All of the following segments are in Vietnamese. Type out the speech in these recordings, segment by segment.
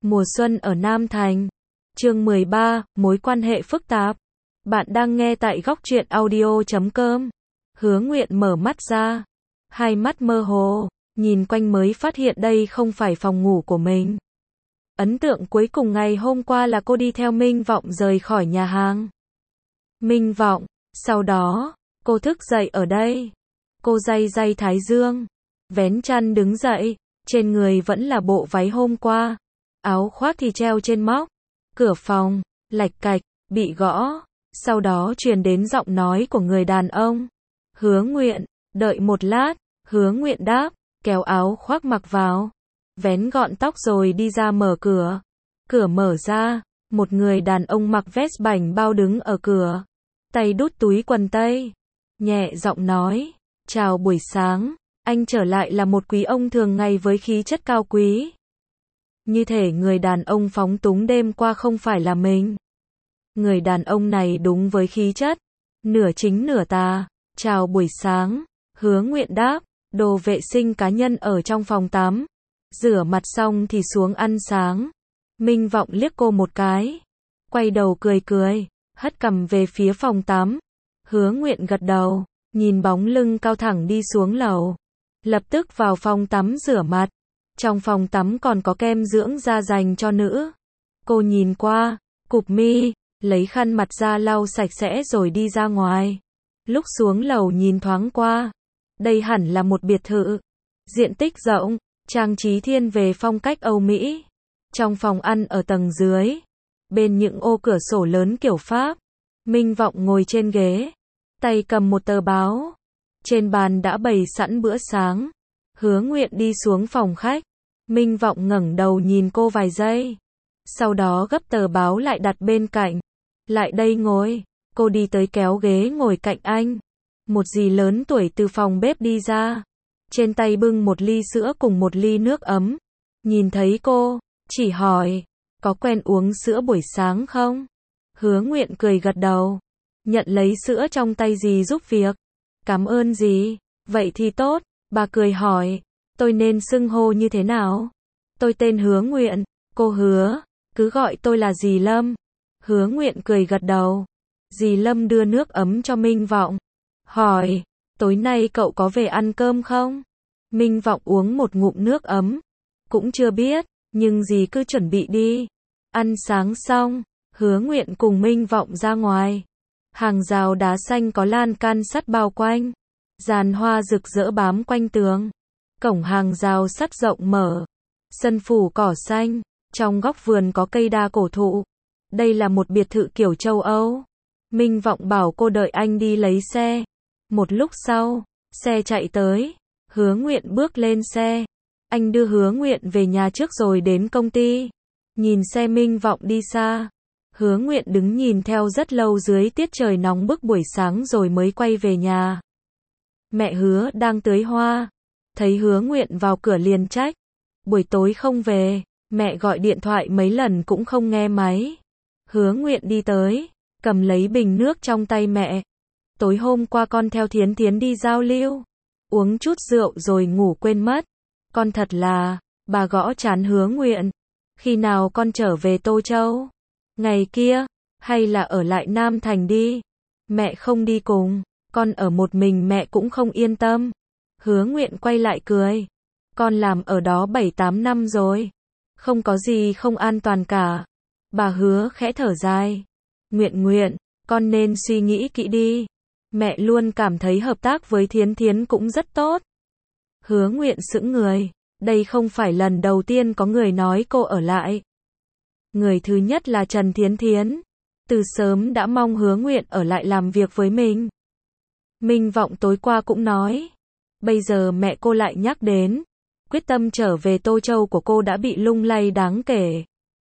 Mùa xuân ở Nam Thành. Chương 13, mối quan hệ phức tạp. Bạn đang nghe tại góc truyện audio.com. Hứa Nguyện mở mắt ra, hai mắt mơ hồ, nhìn quanh mới phát hiện đây không phải phòng ngủ của mình. Ấn tượng cuối cùng ngày hôm qua là cô đi theo Minh Vọng rời khỏi nhà hàng Minh Vọng, sau đó, cô thức dậy ở đây. Cô day day thái dương, vén chăn đứng dậy, trên người vẫn là bộ váy hôm qua, áo khoác thì treo trên móc. Cửa phòng, lạch cạch, bị gõ, sau đó truyền đến giọng nói của người đàn ông. Hứa Nguyện, đợi một lát, Hứa Nguyện đáp, kéo áo khoác mặc vào, vén gọn tóc rồi đi ra mở cửa. Cửa mở ra, một người đàn ông mặc vest bảnh bao đứng ở cửa, tay đút túi quần tây, nhẹ giọng nói, chào buổi sáng, anh trở lại là một quý ông thường ngày với khí chất cao quý. Như thể người đàn ông phóng túng đêm qua không phải là mình. Người đàn ông này đúng với khí chất, nửa chính nửa tà. Chào buổi sáng, Hứa Nguyện đáp, đồ vệ sinh cá nhân ở trong phòng tắm. Rửa mặt xong thì xuống ăn sáng. Minh Vọng liếc cô một cái, quay đầu cười cười, hất cằm về phía phòng tắm. Hứa Nguyện gật đầu, nhìn bóng lưng cao thẳng đi xuống lầu, lập tức vào phòng tắm rửa mặt. Trong phòng tắm còn có kem dưỡng da dành cho nữ. Cô nhìn qua, cụp mi, lấy khăn mặt ra lau sạch sẽ rồi đi ra ngoài. Lúc xuống lầu nhìn thoáng qua, đây hẳn là một biệt thự, diện tích rộng, trang trí thiên về phong cách Âu Mỹ. Trong phòng ăn ở tầng dưới, bên những ô cửa sổ lớn kiểu Pháp, Minh Vọng ngồi trên ghế, tay cầm một tờ báo. Trên bàn đã bày sẵn bữa sáng. Hứa Nguyện đi xuống phòng khách. Minh Vọng ngẩng đầu nhìn cô vài giây, sau đó gấp tờ báo lại đặt bên cạnh. Lại đây ngồi. Cô đi tới kéo ghế ngồi cạnh anh. Một dì lớn tuổi từ phòng bếp đi ra, trên tay bưng một ly sữa cùng một ly nước ấm. Nhìn thấy cô, chỉ hỏi, có quen uống sữa buổi sáng không? Hứa Nguyện cười gật đầu, nhận lấy sữa trong tay dì giúp việc. Cảm ơn dì. Vậy thì tốt. Bà cười hỏi, tôi nên xưng hô như thế nào? Tôi tên Hứa Nguyện. Cô Hứa, cứ gọi tôi là dì Lâm. Hứa Nguyện cười gật đầu. Dì Lâm đưa nước ấm cho Minh Vọng, hỏi, tối nay cậu có về ăn cơm không? Minh Vọng uống một ngụm nước ấm, cũng chưa biết, nhưng dì cứ chuẩn bị đi. Ăn sáng xong, Hứa Nguyện cùng Minh Vọng ra ngoài. Hàng rào đá xanh có lan can sắt bao quanh, giàn hoa rực rỡ bám quanh tường. Cổng hàng rào sắt rộng mở, sân phủ cỏ xanh, trong góc vườn có cây đa cổ thụ. Đây là một biệt thự kiểu châu Âu. Minh Vọng bảo cô đợi anh đi lấy xe. Một lúc sau, xe chạy tới. Hứa Nguyện bước lên xe. Anh đưa Hứa Nguyện về nhà trước rồi đến công ty. Nhìn xe Minh Vọng đi xa, Hứa Nguyện đứng nhìn theo rất lâu dưới tiết trời nóng bức buổi sáng rồi mới quay về nhà. Mẹ Hứa đang tưới hoa, thấy Hứa Nguyện vào cửa liền trách, buổi tối không về. Mẹ gọi điện thoại mấy lần cũng không nghe máy. Hứa Nguyện đi tới, cầm lấy bình nước trong tay mẹ. Tối hôm qua con theo Thiến Thiến đi giao lưu, uống chút rượu rồi ngủ quên mất. Con thật là, bà gõ trán Hứa Nguyện. Khi nào con trở về Tô Châu? Ngày kia, hay là ở lại Nam Thành đi? Mẹ không đi cùng, con ở một mình mẹ cũng không yên tâm. Hứa Nguyện quay lại cười. Con làm ở đó 7-8 năm rồi, không có gì không an toàn cả. Bà Hứa khẽ thở dài. Nguyện, con nên suy nghĩ kỹ đi. Mẹ luôn cảm thấy hợp tác với Thiến Thiến cũng rất tốt. Hứa Nguyện sững người. Đây không phải lần đầu tiên có người nói cô ở lại. Người thứ nhất là Trần Thiến Thiến. Từ sớm đã mong Hứa Nguyện ở lại làm việc với mình. Minh Vọng tối qua cũng nói. Bây giờ mẹ cô lại nhắc đến. Quyết tâm trở về Tô Châu của cô đã bị lung lay đáng kể.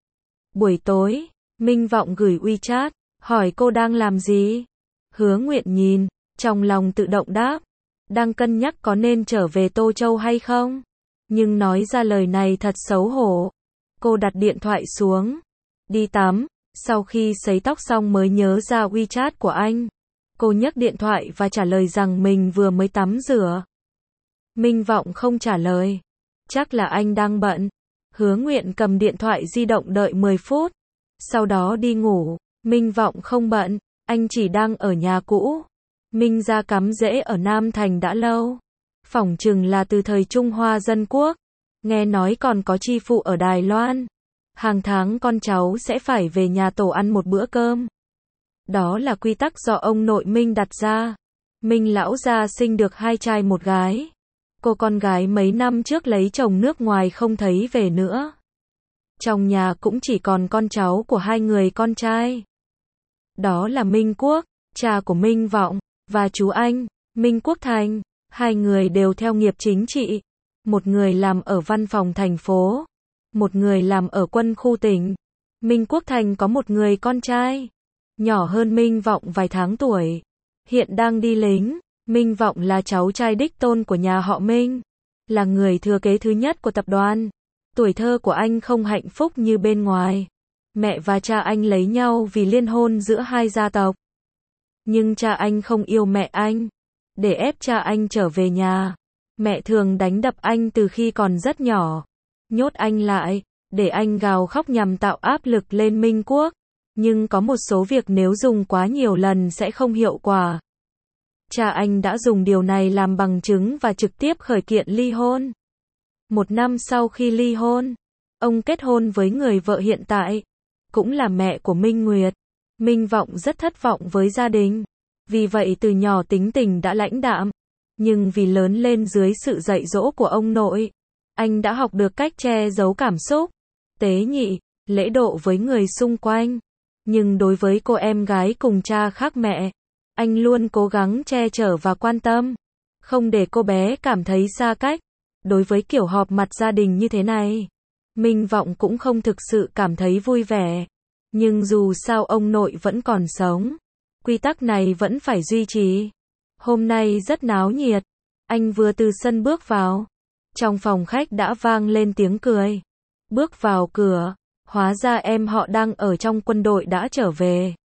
Buổi tối, Minh Vọng gửi WeChat, hỏi cô đang làm gì? Hứa Nguyện nhìn, trong lòng tự động đáp, đang cân nhắc có nên trở về Tô Châu hay không? Nhưng nói ra lời này thật xấu hổ. Cô đặt điện thoại xuống, đi tắm, sau khi sấy tóc xong mới nhớ ra WeChat của anh. Cô nhấc điện thoại và trả lời rằng mình vừa mới tắm rửa. Minh Vọng không trả lời. Chắc là anh đang bận. Hứa Nguyện cầm điện thoại di động đợi 10 phút. Sau đó đi ngủ. Minh Vọng không bận, anh chỉ đang ở nhà cũ. Minh gia cắm rễ ở Nam Thành đã lâu. Phỏng chừng là từ thời Trung Hoa Dân Quốc. Nghe nói còn có chi phụ ở Đài Loan. Hàng tháng con cháu sẽ phải về nhà tổ ăn một bữa cơm. Đó là quy tắc do ông nội Minh đặt ra. Minh lão gia sinh được 2 trai 1 gái. Cô con gái mấy năm trước lấy chồng nước ngoài không thấy về nữa. Trong nhà cũng chỉ còn con cháu của 2 người con trai. Đó là Minh Quốc, cha của Minh Vọng, và chú anh, Minh Quốc Thành. 2 người đều theo nghiệp chính trị. Một người làm ở văn phòng thành phố. Một người làm ở quân khu tỉnh. Minh Quốc Thành có một người con trai. Nhỏ hơn Minh Vọng vài tháng tuổi. Hiện đang đi lính. Minh Vọng là cháu trai đích tôn của nhà họ Minh. Là người thừa kế thứ nhất của tập đoàn. Tuổi thơ của anh không hạnh phúc như bên ngoài. Mẹ và cha anh lấy nhau vì liên hôn giữa 2 gia tộc. Nhưng cha anh không yêu mẹ anh. Để ép cha anh trở về nhà, mẹ thường đánh đập anh từ khi còn rất nhỏ. Nhốt anh lại, để anh gào khóc nhằm tạo áp lực lên Minh Quốc. Nhưng có một số việc nếu dùng quá nhiều lần sẽ không hiệu quả. Cha anh đã dùng điều này làm bằng chứng và trực tiếp khởi kiện ly hôn. 1 năm sau khi ly hôn, ông kết hôn với người vợ hiện tại, cũng là mẹ của Minh Nguyệt. Minh Vọng rất thất vọng với gia đình. Vì vậy từ nhỏ tính tình đã lãnh đạm. Nhưng vì lớn lên dưới sự dạy dỗ của ông nội, anh đã học được cách che giấu cảm xúc, tế nhị, lễ độ với người xung quanh. Nhưng đối với cô em gái cùng cha khác mẹ, anh luôn cố gắng che chở và quan tâm, không để cô bé cảm thấy xa cách. Đối với kiểu họp mặt gia đình như thế này, Minh Vọng cũng không thực sự cảm thấy vui vẻ. Nhưng dù sao ông nội vẫn còn sống. Quy tắc này vẫn phải duy trì. Hôm nay rất náo nhiệt. Anh vừa từ sân bước vào. Trong phòng khách đã vang lên tiếng cười. Bước vào cửa, hóa ra em họ đang ở trong quân đội đã trở về.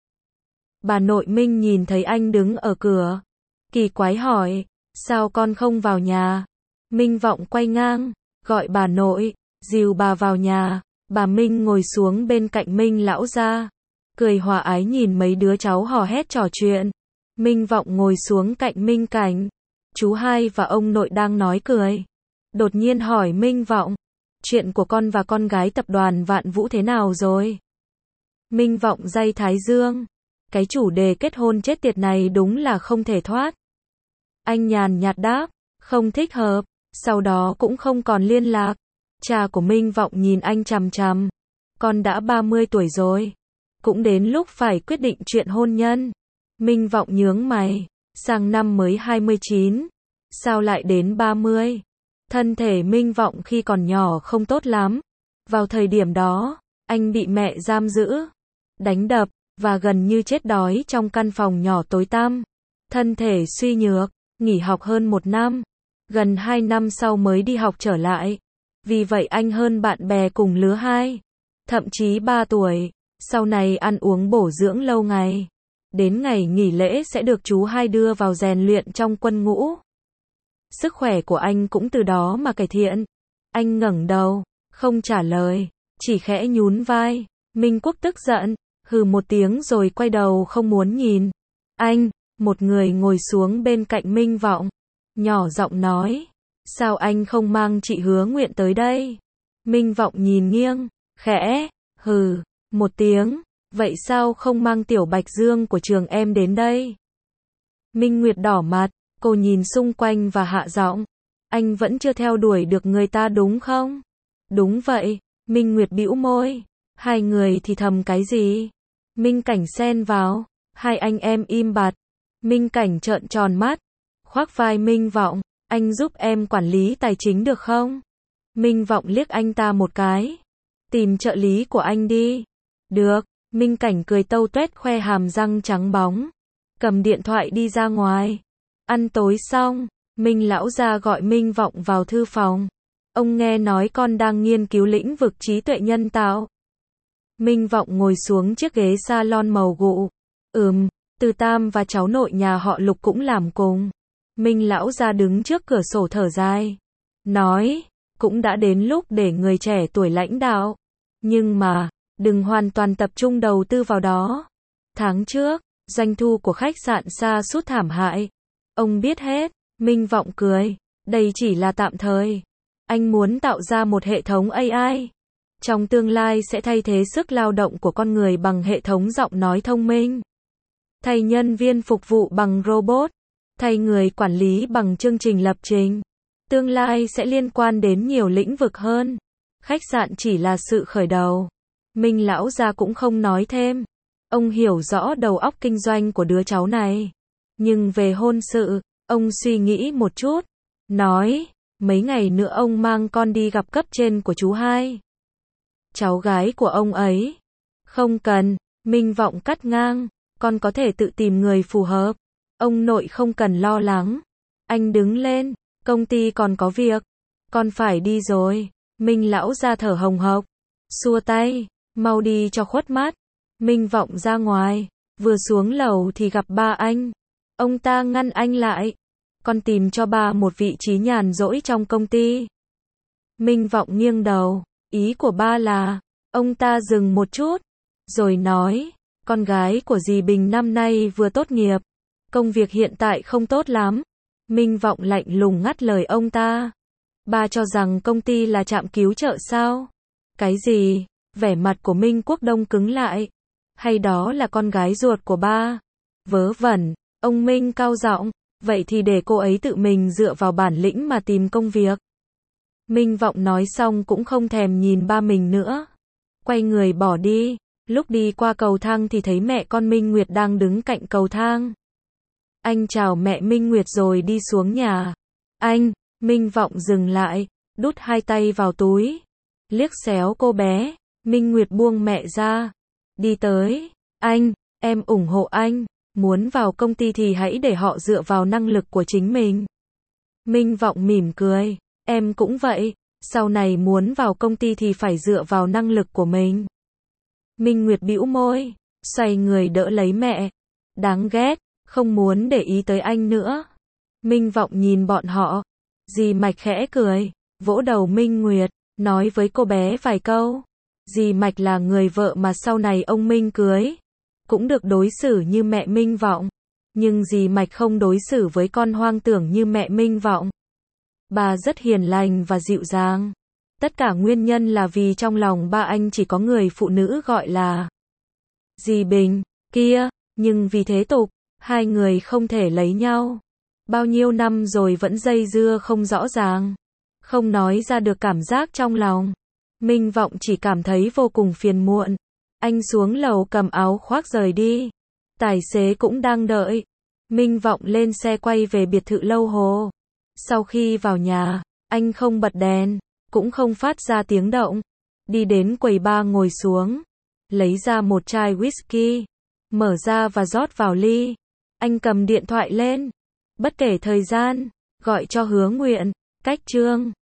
Bà nội Minh nhìn thấy anh đứng ở cửa. Kỳ quái hỏi, sao con không vào nhà? Minh Vọng quay ngang, gọi bà nội, dìu bà vào nhà. Bà Minh ngồi xuống bên cạnh Minh lão gia. Cười hòa ái nhìn mấy đứa cháu hò hét trò chuyện. Minh Vọng ngồi xuống cạnh Minh Cảnh. Chú hai và ông nội đang nói cười. Đột nhiên hỏi Minh Vọng, chuyện của con và con gái tập đoàn Vạn Vũ thế nào rồi? Minh Vọng day thái dương. Cái chủ đề kết hôn chết tiệt này đúng là không thể thoát. Anh nhàn nhạt đáp, không thích hợp. Sau đó cũng không còn liên lạc. Cha của Minh Vọng nhìn anh chằm chằm. Con đã 30 tuổi rồi. Cũng đến lúc phải quyết định chuyện hôn nhân. Minh Vọng nhướng mày. Sang năm mới 29. Sao lại đến 30? Thân thể Minh Vọng khi còn nhỏ không tốt lắm. Vào thời điểm đó, anh bị mẹ giam giữ, đánh đập, và gần như chết đói trong căn phòng nhỏ tối tăm. Thân thể suy nhược, nghỉ học hơn 1 năm. Gần 2 năm sau mới đi học trở lại. Vì vậy anh hơn bạn bè cùng lứa 2. Thậm chí 3 tuổi. Sau này ăn uống bổ dưỡng lâu ngày. Đến ngày nghỉ lễ sẽ được chú hai đưa vào rèn luyện trong quân ngũ. Sức khỏe của anh cũng từ đó mà cải thiện. Anh ngẩng đầu, không trả lời, chỉ khẽ nhún vai. Minh Quốc tức giận, hừ một tiếng rồi quay đầu không muốn nhìn. Anh, một người ngồi xuống bên cạnh Minh Vọng, nhỏ giọng nói, sao anh không mang chị Hứa Nguyện tới đây? Minh Vọng nhìn nghiêng, khẽ, hừ, một tiếng, vậy sao không mang Tiểu Bạch Dương của trường em đến đây? Minh Nguyệt đỏ mặt, cô nhìn xung quanh và hạ giọng, anh vẫn chưa theo đuổi được người ta đúng không? Đúng vậy, Minh Nguyệt bĩu môi, hai người thì thầm cái gì? Minh Cảnh xen vào, hai anh em im bặt. Minh Cảnh trợn tròn mắt, khoác vai Minh Vọng, anh giúp em quản lý tài chính được không? Minh Vọng liếc anh ta một cái, tìm trợ lý của anh đi. Được, Minh Cảnh cười tâu tuét khoe hàm răng trắng bóng, cầm điện thoại đi ra ngoài. Ăn tối xong, Minh lão gia gọi Minh Vọng vào thư phòng. Ông nghe nói con đang nghiên cứu lĩnh vực trí tuệ nhân tạo. Minh Vọng ngồi xuống chiếc ghế salon màu gụ. Từ Tam và cháu nội nhà họ Lục cũng làm cùng. Minh lão gia đứng trước cửa sổ thở dài, nói, cũng đã đến lúc để người trẻ tuổi lãnh đạo. Nhưng mà, đừng hoàn toàn tập trung đầu tư vào đó. Tháng trước, doanh thu của khách sạn sa sút thảm hại. Ông biết hết, Minh Vọng cười, đây chỉ là tạm thời. Anh muốn tạo ra một hệ thống AI. Trong tương lai sẽ thay thế sức lao động của con người bằng hệ thống giọng nói thông minh. Thay nhân viên phục vụ bằng robot. Thay người quản lý bằng chương trình lập trình. Tương lai sẽ liên quan đến nhiều lĩnh vực hơn. Khách sạn chỉ là sự khởi đầu. Minh lão gia cũng không nói thêm. Ông hiểu rõ đầu óc kinh doanh của đứa cháu này. Nhưng về hôn sự, ông suy nghĩ một chút. Nói, mấy ngày nữa ông mang con đi gặp cấp trên của chú hai. Cháu gái của ông ấy. Không cần, Minh Vọng cắt ngang. Con có thể tự tìm người phù hợp. Ông nội không cần lo lắng. Anh đứng lên, công ty còn có việc. Con phải đi rồi. Minh lão ra thở hồng hộc. Xua tay, mau đi cho khuất mắt. Minh Vọng ra ngoài, vừa xuống lầu thì gặp ba anh. Ông ta ngăn anh lại. Con tìm cho ba một vị trí nhàn rỗi trong công ty. Minh Vọng nghiêng đầu, ý của ba là, ông ta dừng một chút, rồi nói, con gái của dì Bình năm nay vừa tốt nghiệp, công việc hiện tại không tốt lắm. Minh Vọng lạnh lùng ngắt lời ông ta. Ba cho rằng công ty là trạm cứu trợ sao? Cái gì? Vẻ mặt của Minh Quốc Đông cứng lại. Hay đó là con gái ruột của ba? Vớ vẩn, ông Minh cao giọng, vậy thì để cô ấy tự mình dựa vào bản lĩnh mà tìm công việc. Minh Vọng nói xong cũng không thèm nhìn ba mình nữa. Quay người bỏ đi, lúc đi qua cầu thang thì thấy mẹ con Minh Nguyệt đang đứng cạnh cầu thang. Anh chào mẹ Minh Nguyệt rồi đi xuống nhà. Anh, Minh Vọng dừng lại, đút hai tay vào túi. Liếc xéo cô bé, Minh Nguyệt buông mẹ ra. Đi tới, anh, em ủng hộ anh. Muốn vào công ty thì hãy để họ dựa vào năng lực của chính mình. Minh Vọng mỉm cười, em cũng vậy, sau này muốn vào công ty thì phải dựa vào năng lực của mình. Minh Nguyệt bĩu môi, xoay người đỡ lấy mẹ. Đáng ghét, không muốn để ý tới anh nữa. Minh Vọng nhìn bọn họ. Dì Mạch khẽ cười, vỗ đầu Minh Nguyệt, nói với cô bé vài câu. Dì Mạch là người vợ mà sau này ông Minh cưới. Cũng được đối xử như mẹ Minh Vọng. Nhưng dì Mạch không đối xử với con hoang tưởng như mẹ Minh Vọng. Bà rất hiền lành và dịu dàng. Tất cả nguyên nhân là vì trong lòng ba anh chỉ có người phụ nữ gọi là dì Bình, kia, nhưng vì thế tục, hai người không thể lấy nhau. Bao nhiêu năm rồi vẫn dây dưa không rõ ràng. Không nói ra được cảm giác trong lòng. Minh Vọng chỉ cảm thấy vô cùng phiền muộn. Anh xuống lầu cầm áo khoác rời đi. Tài xế cũng đang đợi. Minh Vọng lên xe quay về biệt thự Lâu Hồ. Sau khi vào nhà, anh không bật đèn, cũng không phát ra tiếng động. Đi đến quầy bar ngồi xuống. Lấy ra một chai whisky. Mở ra và rót vào ly. Anh cầm điện thoại lên. Bất kể thời gian, gọi cho Hứa Nguyện, Cách Trương.